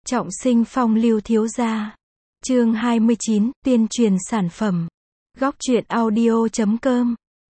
Trọng sinh phong lưu thiếu gia. Chương 29, tuyên truyền sản phẩm. Góc truyện audio.com.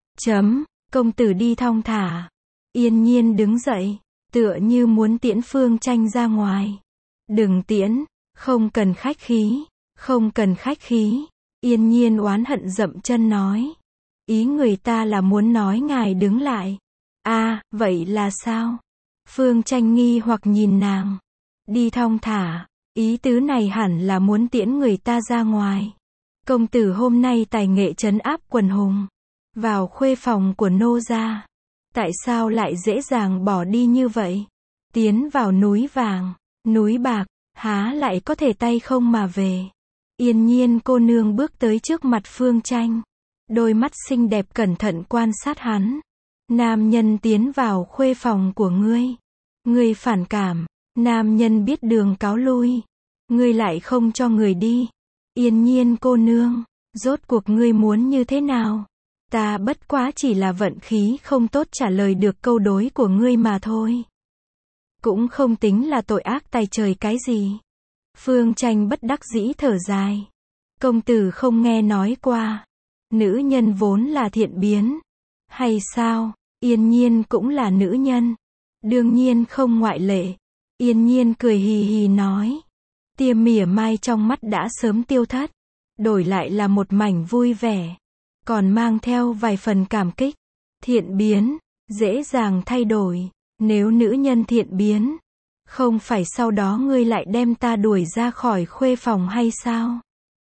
Công tử đi thong thả. Yên nhiên đứng dậy, tựa như muốn tiễn Phương Tranh ra ngoài. Đừng tiễn, không cần khách khí, không cần khách khí. Yên nhiên oán hận dậm chân nói. Ý người ta là muốn nói ngài đứng lại. À, vậy là sao? Phương Tranh nghi hoặc nhìn nàng. Đi thong thả, ý tứ này hẳn là muốn tiễn người ta ra ngoài. Công tử hôm nay tài nghệ trấn áp quần hùng, vào khuê phòng của nô gia. Tại sao lại dễ dàng bỏ đi như vậy? Tiến vào núi vàng, núi bạc, há lại có thể tay không mà về. Yên nhiên cô nương bước tới trước mặt Phương Tranh. Đôi mắt xinh đẹp cẩn thận quan sát hắn. Nam nhân tiến vào khuê phòng của ngươi. Ngươi phản cảm. Nam nhân biết đường cáo lui. Ngươi lại không cho người đi. Yên nhiên cô nương, rốt cuộc ngươi muốn như thế nào? Ta bất quá chỉ là vận khí không tốt trả lời được câu đối của ngươi mà thôi. Cũng không tính là tội ác tày trời cái gì. Phương Tranh bất đắc dĩ thở dài. Công tử không nghe nói qua. Nữ nhân vốn là thiện biến. Hay sao? Yên nhiên cũng là nữ nhân. Đương nhiên không ngoại lệ. Yên nhiên cười hì hì nói. Tia mỉa mai trong mắt đã sớm tiêu thất. Đổi lại là một mảnh vui vẻ. Còn mang theo vài phần cảm kích. Thiện biến, dễ dàng thay đổi. Nếu nữ nhân thiện biến, không phải sau đó ngươi lại đem ta đuổi ra khỏi khuê phòng hay sao?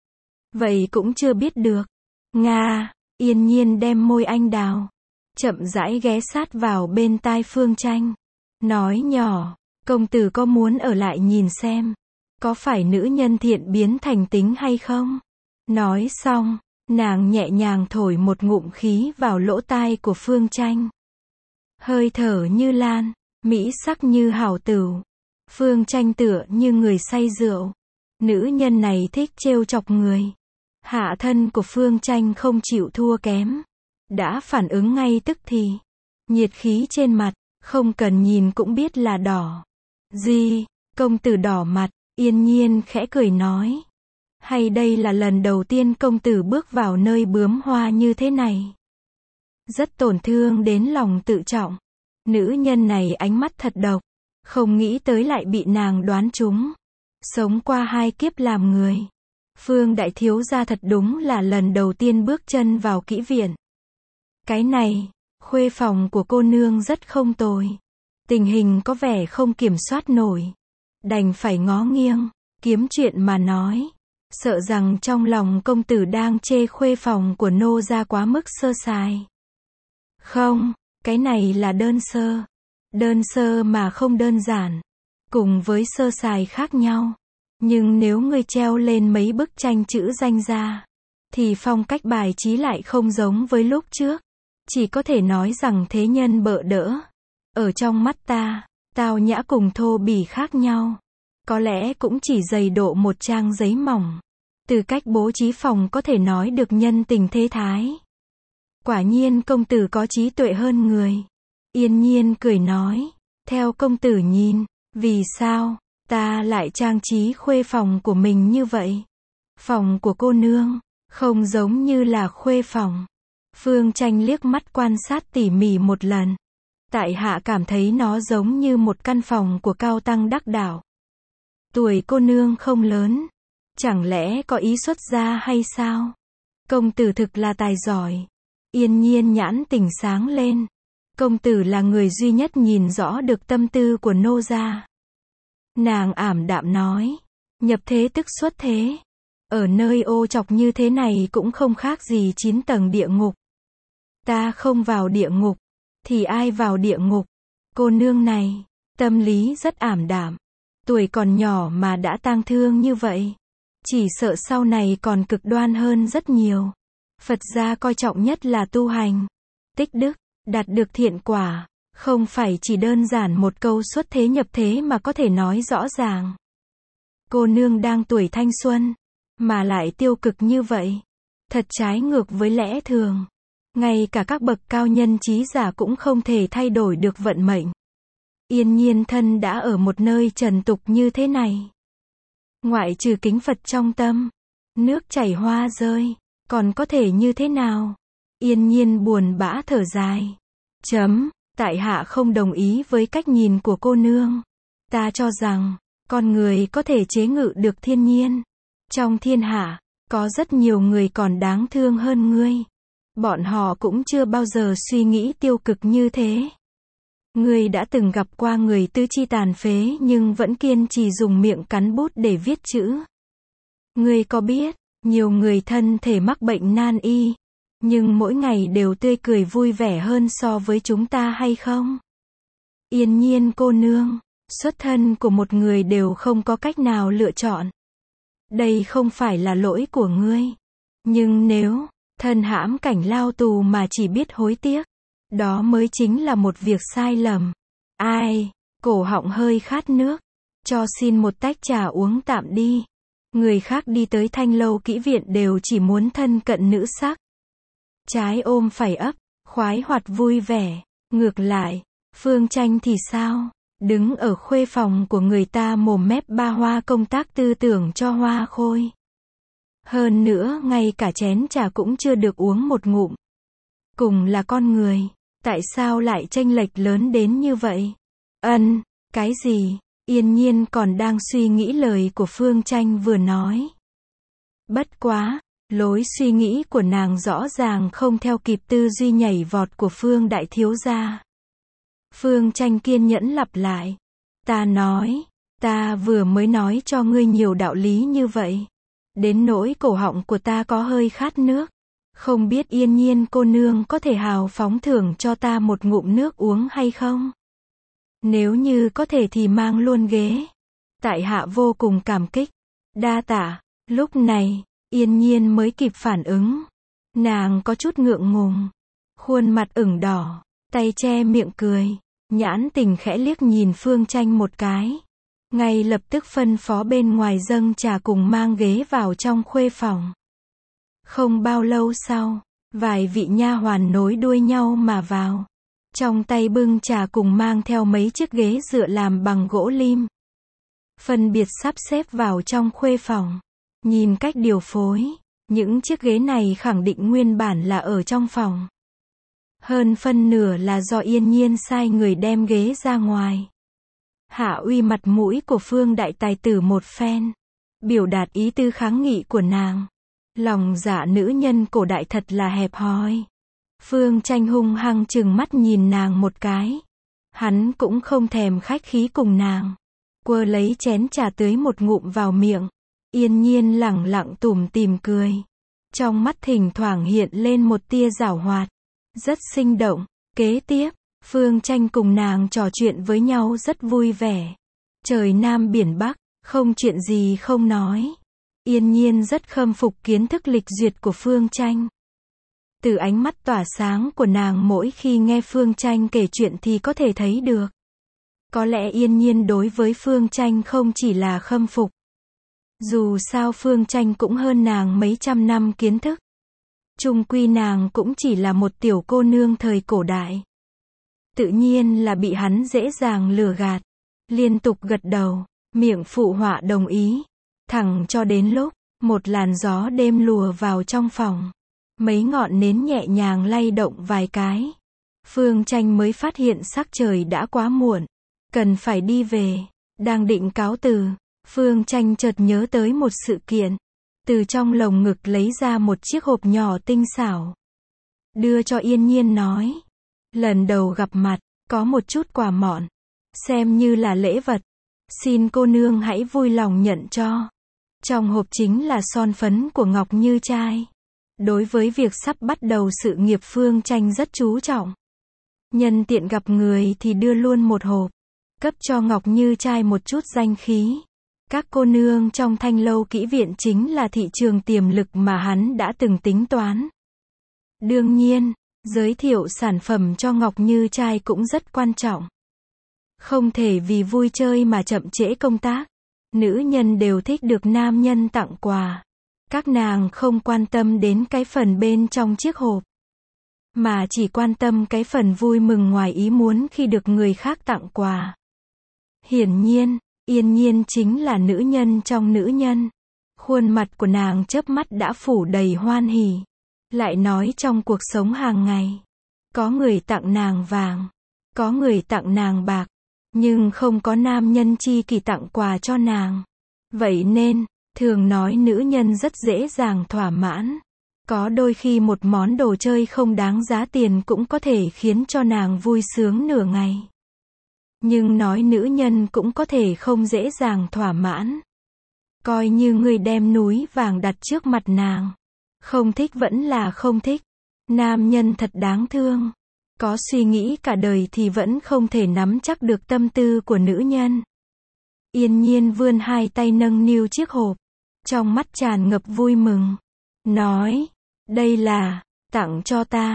Vậy cũng chưa biết được. Nga, Yên nhiên đem môi anh đào. Chậm rãi ghé sát vào bên tai Phương Tranh. Nói nhỏ, công tử có muốn ở lại nhìn xem. Có phải nữ nhân thiện biến thành tính hay không? Nói xong, nàng nhẹ nhàng thổi một ngụm khí vào lỗ tai của Phương Tranh. Hơi thở như lan, mỹ sắc như hảo tửu. Phương Tranh tựa như người say rượu. Nữ nhân này thích trêu chọc người. Hạ thân của Phương Tranh không chịu thua kém. Đã phản ứng ngay tức thì. Nhiệt khí trên mặt, không cần nhìn cũng biết là đỏ. Gì? Công tử đỏ mặt. Yên nhiên khẽ cười nói. Hay đây là lần đầu tiên công tử bước vào nơi bướm hoa như thế này? Rất tổn thương đến lòng tự trọng. Nữ nhân này ánh mắt thật độc. Không nghĩ tới lại bị nàng đoán trúng. Sống qua 2 kiếp làm người. Phương đại thiếu gia thật đúng là lần đầu tiên bước chân vào kỹ viện. Cái này, khuê phòng của cô nương rất không tồi. Tình hình có vẻ không kiểm soát nổi. Đành phải ngó nghiêng, kiếm chuyện mà nói. Sợ rằng trong lòng công tử đang chê khuê phòng của nô gia quá mức sơ sài. Không, cái này là đơn sơ. Đơn sơ mà không đơn giản. Cùng với sơ sài khác nhau. Nhưng nếu ngươi treo lên mấy bức tranh chữ danh ra, thì phong cách bài trí lại không giống với lúc trước. Chỉ có thể nói rằng thế nhân bợ đỡ. Ở trong mắt ta, tao nhã cùng thô bỉ khác nhau. Có lẽ cũng chỉ dày độ một trang giấy mỏng. Từ cách bố trí phòng có thể nói được nhân tình thế thái. Quả nhiên công tử có trí tuệ hơn người. Yên nhiên cười nói. Theo công tử nhìn, vì sao ta lại trang trí khuê phòng của mình như vậy? Phòng của cô nương, không giống như là khuê phòng. Phương Tranh liếc mắt quan sát tỉ mỉ một lần. Tại hạ cảm thấy nó giống như một căn phòng của cao tăng đắc đạo. Tuổi cô nương không lớn. Chẳng lẽ có ý xuất gia hay sao? Công tử thực là tài giỏi. Yên nhiên nhãn tỉnh sáng lên. Công tử là người duy nhất nhìn rõ được tâm tư của nô gia. Nàng ảm đạm nói. Nhập thế tức xuất thế. Ở nơi ô trọc như thế này cũng không khác gì 9 tầng địa ngục. Ta không vào địa ngục. Thì ai vào địa ngục? Cô nương này, tâm lý rất ảm đạm. Tuổi còn nhỏ mà đã tang thương như vậy. Chỉ sợ sau này còn cực đoan hơn rất nhiều. Phật gia coi trọng nhất là tu hành. Tích đức, đạt được thiện quả. Không phải chỉ đơn giản một câu xuất thế nhập thế mà có thể nói rõ ràng. Cô nương đang tuổi thanh xuân, mà lại tiêu cực như vậy. Thật trái ngược với lẽ thường. Ngay cả các bậc cao nhân trí giả cũng không thể thay đổi được vận mệnh. Yên nhiên thân đã ở một nơi trần tục như thế này. Ngoại trừ kính Phật trong tâm, nước chảy hoa rơi, còn có thể như thế nào? Yên Nhiên buồn bã thở dài. Tại hạ không đồng ý với cách nhìn của cô nương. Ta cho rằng, con người có thể chế ngự được thiên nhiên. Trong thiên hạ, có rất nhiều người còn đáng thương hơn ngươi. Bọn họ cũng chưa bao giờ suy nghĩ tiêu cực như thế. Ngươi đã từng gặp qua người tứ chi tàn phế nhưng vẫn kiên trì dùng miệng cắn bút để viết chữ. Ngươi có biết, nhiều người thân thể mắc bệnh nan y, nhưng mỗi ngày đều tươi cười vui vẻ hơn so với chúng ta hay không? Yên Nhiên cô nương, xuất thân của một người đều không có cách nào lựa chọn. Đây không phải là lỗi của ngươi. Nhưng nếu thân hãm cảnh lao tù mà chỉ biết hối tiếc, đó mới chính là một việc sai lầm. Ai, cổ họng hơi khát nước, cho xin một tách trà uống tạm đi. Người khác đi tới Thanh Lâu Kỹ Viện đều chỉ muốn thân cận nữ sắc. Trái ôm phải ấp, khoái hoạt vui vẻ. Ngược lại, Phương Tranh thì sao? Đứng ở khuê phòng của người ta mồm mép ba hoa công tác tư tưởng cho hoa khôi. Hơn nữa ngay cả chén trà cũng chưa được uống một ngụm. Cùng là con người, tại sao lại chênh lệch lớn đến như vậy? Cái gì? Yên Nhiên còn đang suy nghĩ lời của Phương Tranh vừa nói. Bất quá, lối suy nghĩ của nàng rõ ràng không theo kịp tư duy nhảy vọt của Phương đại thiếu gia. Phương Tranh kiên nhẫn lặp lại. Ta vừa mới nói cho ngươi nhiều đạo lý như vậy. Đến nỗi cổ họng của ta có hơi khát nước. Không biết Yên Nhiên cô nương có thể hào phóng thưởng cho ta một ngụm nước uống hay không? Nếu như có thể thì mang luôn ghế. Tại hạ vô cùng cảm kích. Đa tạ. Lúc này, Yên Nhiên mới kịp phản ứng. Nàng có chút ngượng ngùng. Khuôn mặt ửng đỏ, tay che miệng cười. Nhãn tình khẽ liếc nhìn Phương Tranh một cái. Ngay lập tức phân phó bên ngoài dâng trà cùng mang ghế vào trong khuê phòng. Không bao lâu sau, vài vị nha hoàn nối đuôi nhau mà vào. Trong tay bưng trà cùng mang theo mấy chiếc ghế dựa làm bằng gỗ lim. Phân biệt sắp xếp vào trong khuê phòng. Nhìn cách điều phối, những chiếc ghế này khẳng định nguyên bản là ở trong phòng. Hơn phân nửa là do Yên Nhiên sai người đem ghế ra ngoài. Hạ uy mặt mũi của Phương đại tài tử một phen. Biểu đạt ý tư kháng nghị của nàng. Lòng dạ nữ nhân cổ đại thật là hẹp hòi. Phương Tranh hung hăng trừng mắt nhìn nàng một cái. Hắn cũng không thèm khách khí cùng nàng. Quơ lấy chén trà tưới một ngụm vào miệng. Yên Nhiên lẳng lặng tủm tỉm cười. Trong mắt thỉnh thoảng hiện lên một tia giảo hoạt. Rất sinh động. Kế tiếp, Phương Tranh cùng nàng trò chuyện với nhau rất vui vẻ. Trời Nam biển Bắc, không chuyện gì không nói. Yên Nhiên rất khâm phục kiến thức lịch duyệt của Phương Tranh. Từ ánh mắt tỏa sáng của nàng mỗi khi nghe Phương Tranh kể chuyện thì có thể thấy được. Có lẽ Yên Nhiên đối với Phương Tranh không chỉ là khâm phục. Dù sao Phương Tranh cũng hơn nàng mấy trăm năm kiến thức. Chung quy nàng cũng chỉ là một tiểu cô nương thời cổ đại. Tự nhiên là bị hắn dễ dàng lừa gạt. Liên tục gật đầu, miệng phụ họa đồng ý. Thẳng cho đến lúc, một làn gió đêm lùa vào trong phòng. Mấy ngọn nến nhẹ nhàng lay động vài cái. Phương Tranh mới phát hiện sắc trời đã quá muộn. Cần phải đi về. Đang định cáo từ, Phương Tranh chợt nhớ tới một sự kiện. Từ trong lồng ngực lấy ra một chiếc hộp nhỏ tinh xảo. Đưa cho Yên Nhiên nói. Lần đầu gặp mặt, có một chút quà mọn. Xem như là lễ vật. Xin cô nương hãy vui lòng nhận cho. Trong hộp chính là son phấn của Ngọc Như Trai. Đối với việc sắp bắt đầu sự nghiệp Phương Tranh rất chú trọng. Nhân tiện gặp người thì đưa luôn một hộp. Cấp cho Ngọc Như Trai một chút danh khí. Các cô nương trong Thanh Lâu Kỹ Viện chính là thị trường tiềm lực mà hắn đã từng tính toán. Đương nhiên, giới thiệu sản phẩm cho Ngọc Như Trai cũng rất quan trọng. Không thể vì vui chơi mà chậm trễ công tác. Nữ nhân đều thích được nam nhân tặng quà. Các nàng không quan tâm đến cái phần bên trong chiếc hộp, mà chỉ quan tâm cái phần vui mừng ngoài ý muốn khi được người khác tặng quà. Hiển nhiên, Yên nhiên chính là nữ nhân trong nữ nhân. Khuôn mặt của nàng chớp mắt đã phủ đầy hoan hỉ. Lại nói trong cuộc sống hàng ngày, có người tặng nàng vàng, có người tặng nàng bạc, nhưng không có nam nhân chi kỷ tặng quà cho nàng. Vậy nên, thường nói nữ nhân rất dễ dàng thỏa mãn. Có đôi khi một món đồ chơi không đáng giá tiền cũng có thể khiến cho nàng vui sướng nửa ngày. Nhưng nói nữ nhân cũng có thể không dễ dàng thỏa mãn. Coi như người đem núi vàng đặt trước mặt nàng. Không thích vẫn là không thích. Nam nhân thật đáng thương. Có suy nghĩ cả đời thì vẫn không thể nắm chắc được tâm tư của nữ nhân. Yên nhiên vươn hai tay nâng niu chiếc hộp. Trong mắt tràn ngập vui mừng. Nói, đây là, tặng cho ta, ...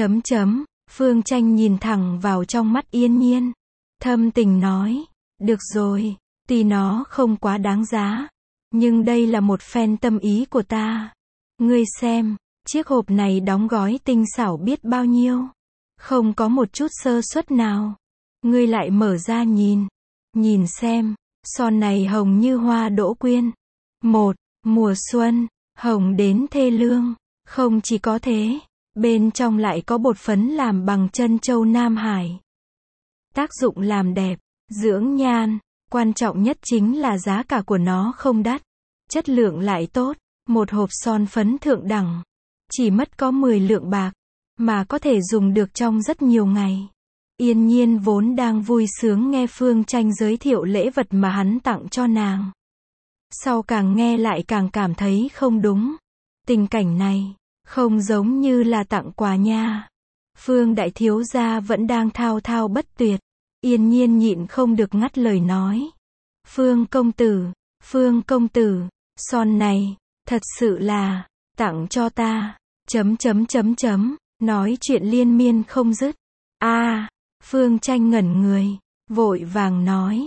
Phương Tranh nhìn thẳng vào trong mắt Yên nhiên. Thâm tình nói, được rồi, tuy nó không quá đáng giá. Nhưng đây là một phen tâm ý của ta. Ngươi xem, chiếc hộp này đóng gói tinh xảo biết bao nhiêu. Không có một chút sơ suất nào. Ngươi lại mở ra nhìn. Nhìn xem, son này hồng như hoa đỗ quyên. Một, mùa xuân, hồng đến thê lương. Không chỉ có thế, bên trong lại có bột phấn làm bằng trân châu Nam Hải. Tác dụng làm đẹp, dưỡng nhan, quan trọng nhất chính là giá cả của nó không đắt. Chất lượng lại tốt, một hộp son phấn thượng đẳng. Chỉ mất có 10 lượng bạc, mà có thể dùng được trong rất nhiều ngày. Yên nhiên vốn đang vui sướng nghe Phương Tranh giới thiệu lễ vật mà hắn tặng cho nàng. Sau càng nghe lại càng cảm thấy không đúng. Tình cảnh này, không giống như là tặng quà nha. Phương đại thiếu gia vẫn đang thao thao bất tuyệt. Yên nhiên nhịn không được ngắt lời nói. Phương công tử, son này, thật sự là, tặng cho ta, ... Nói chuyện liên miên không dứt. Phương Tranh ngẩn người, vội vàng nói.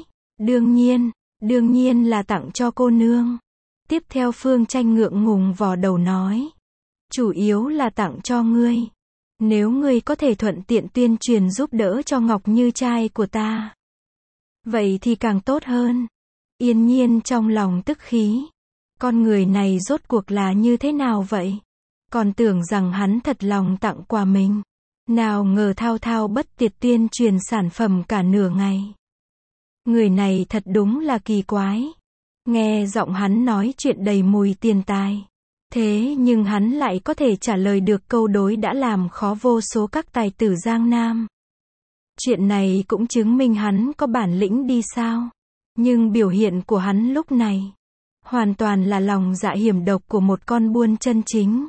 Đương nhiên là tặng cho cô nương. Tiếp theo Phương Tranh ngượng ngùng vò đầu nói. Chủ yếu là tặng cho ngươi. Nếu ngươi có thể thuận tiện tuyên truyền giúp đỡ cho Ngọc Như trai của ta, vậy thì càng tốt hơn. Yên nhiên trong lòng tức khí. Con người này rốt cuộc là như thế nào vậy? Còn tưởng rằng hắn thật lòng tặng quà mình. Nào ngờ thao thao bất tuyệt tuyên truyền sản phẩm cả nửa ngày. Người này thật đúng là kỳ quái. Nghe giọng hắn nói chuyện đầy mùi tiền tài. Thế nhưng hắn lại có thể trả lời được câu đối đã làm khó vô số các tài tử Giang Nam. Chuyện này cũng chứng minh hắn có bản lĩnh đi sao. Nhưng biểu hiện của hắn lúc này, hoàn toàn là lòng dạ hiểm độc của một con buôn chân chính.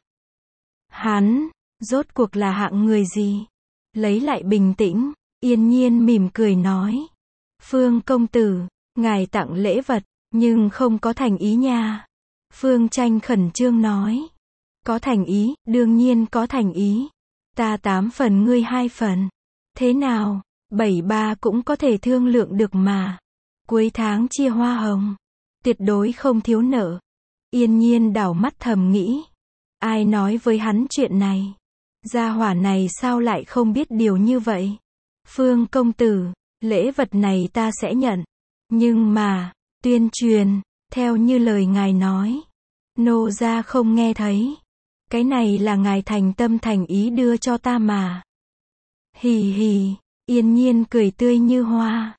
Hắn, rốt cuộc là hạng người gì? Lấy lại bình tĩnh, Yên nhiên mỉm cười nói. Phương công tử, ngài tặng lễ vật, nhưng không có thành ý nha. Phương Tranh khẩn trương nói. Có thành ý, đương nhiên có thành ý. Ta 8 phần ngươi 2 phần. Thế nào, 7-3 cũng có thể thương lượng được mà. Cuối tháng chia hoa hồng. Tuyệt đối không thiếu nợ. Yên nhiên đảo mắt thầm nghĩ. Ai nói với hắn chuyện này? Gia hỏa này sao lại không biết điều như vậy? Phương công tử, lễ vật này ta sẽ nhận. Nhưng mà, tuyên truyền, theo như lời ngài nói, nô gia không nghe thấy. Cái này là ngài thành tâm thành ý đưa cho ta mà. Hì hì, Yên nhiên cười tươi như hoa.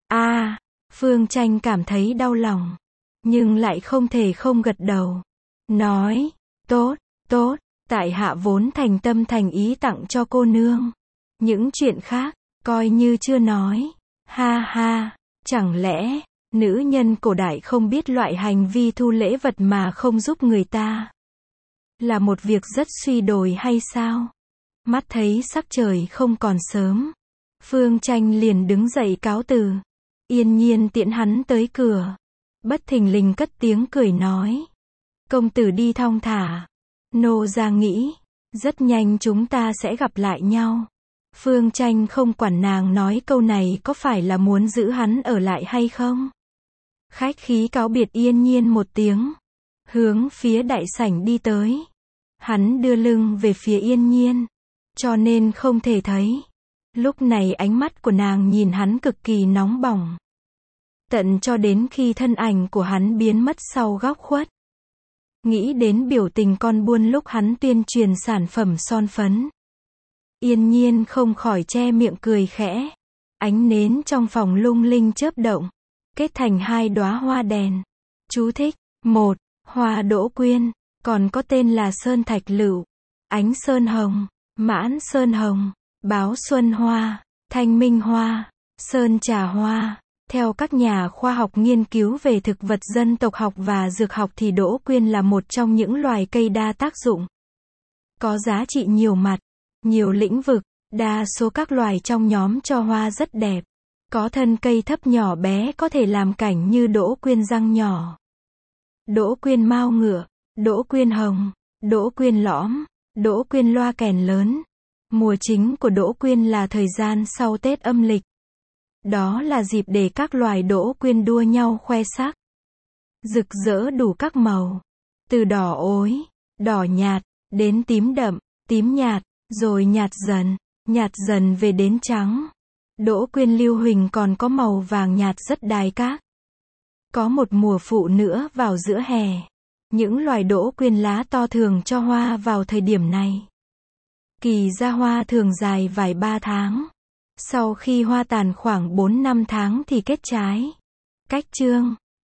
Phương Tranh cảm thấy đau lòng, nhưng lại không thể không gật đầu. Nói, tốt, tại hạ vốn thành tâm thành ý tặng cho cô nương. Những chuyện khác, coi như chưa nói. Ha ha, chẳng lẽ, nữ nhân cổ đại không biết loại hành vi thu lễ vật mà không giúp người ta là một việc rất suy đồi hay sao? Mắt thấy sắc trời không còn sớm, Phương Tranh liền đứng dậy cáo từ. Yên nhiên tiễn hắn tới cửa, bất thình lình cất tiếng cười nói. Công tử đi thong thả. Nô gia nghĩ, rất nhanh chúng ta sẽ gặp lại nhau. Phương Tranh không quản nàng nói câu này có phải là muốn giữ hắn ở lại hay không. Khách khí cáo biệt Yên nhiên một tiếng, hướng phía đại sảnh đi tới. Hắn đưa lưng về phía Yên nhiên, cho nên không thể thấy. Lúc này ánh mắt của nàng nhìn hắn cực kỳ nóng bỏng. Tận cho đến khi thân ảnh của hắn biến mất sau góc khuất. Nghĩ đến biểu tình con buôn lúc hắn tuyên truyền sản phẩm son phấn. Yên Nhiên không khỏi che miệng cười khẽ. Ánh nến trong phòng lung linh chớp động, kết thành 2 đóa hoa đèn. Chú thích: 1. Hoa đỗ quyên, còn có tên là sơn thạch lựu, ánh sơn hồng, mãn sơn hồng, báo xuân hoa, thanh minh hoa, sơn trà hoa. Theo các nhà khoa học nghiên cứu về thực vật dân tộc học và dược học thì đỗ quyên là một trong những loài cây đa tác dụng. Có giá trị nhiều mặt, nhiều lĩnh vực, đa số các loài trong nhóm cho hoa rất đẹp. Có thân cây thấp nhỏ bé có thể làm cảnh như đỗ quyên răng nhỏ, đỗ quyên mao ngựa, đỗ quyên hồng, đỗ quyên lõm, đỗ quyên loa kèn lớn. Mùa chính của đỗ quyên là thời gian sau Tết âm lịch. Đó là dịp để các loài đỗ quyên đua nhau khoe sắc. Rực rỡ đủ các màu. Từ đỏ ối, đỏ nhạt, đến tím đậm, tím nhạt, rồi nhạt dần về đến trắng. Đỗ quyên lưu huỳnh còn có màu vàng nhạt rất đài các. Có một mùa phụ nữa vào giữa hè. Những loài đỗ quyên lá to thường cho hoa vào thời điểm này. Kỳ ra hoa thường dài vài 3 tháng. Sau khi hoa tàn khoảng 4-5 tháng thì kết trái. Cách chương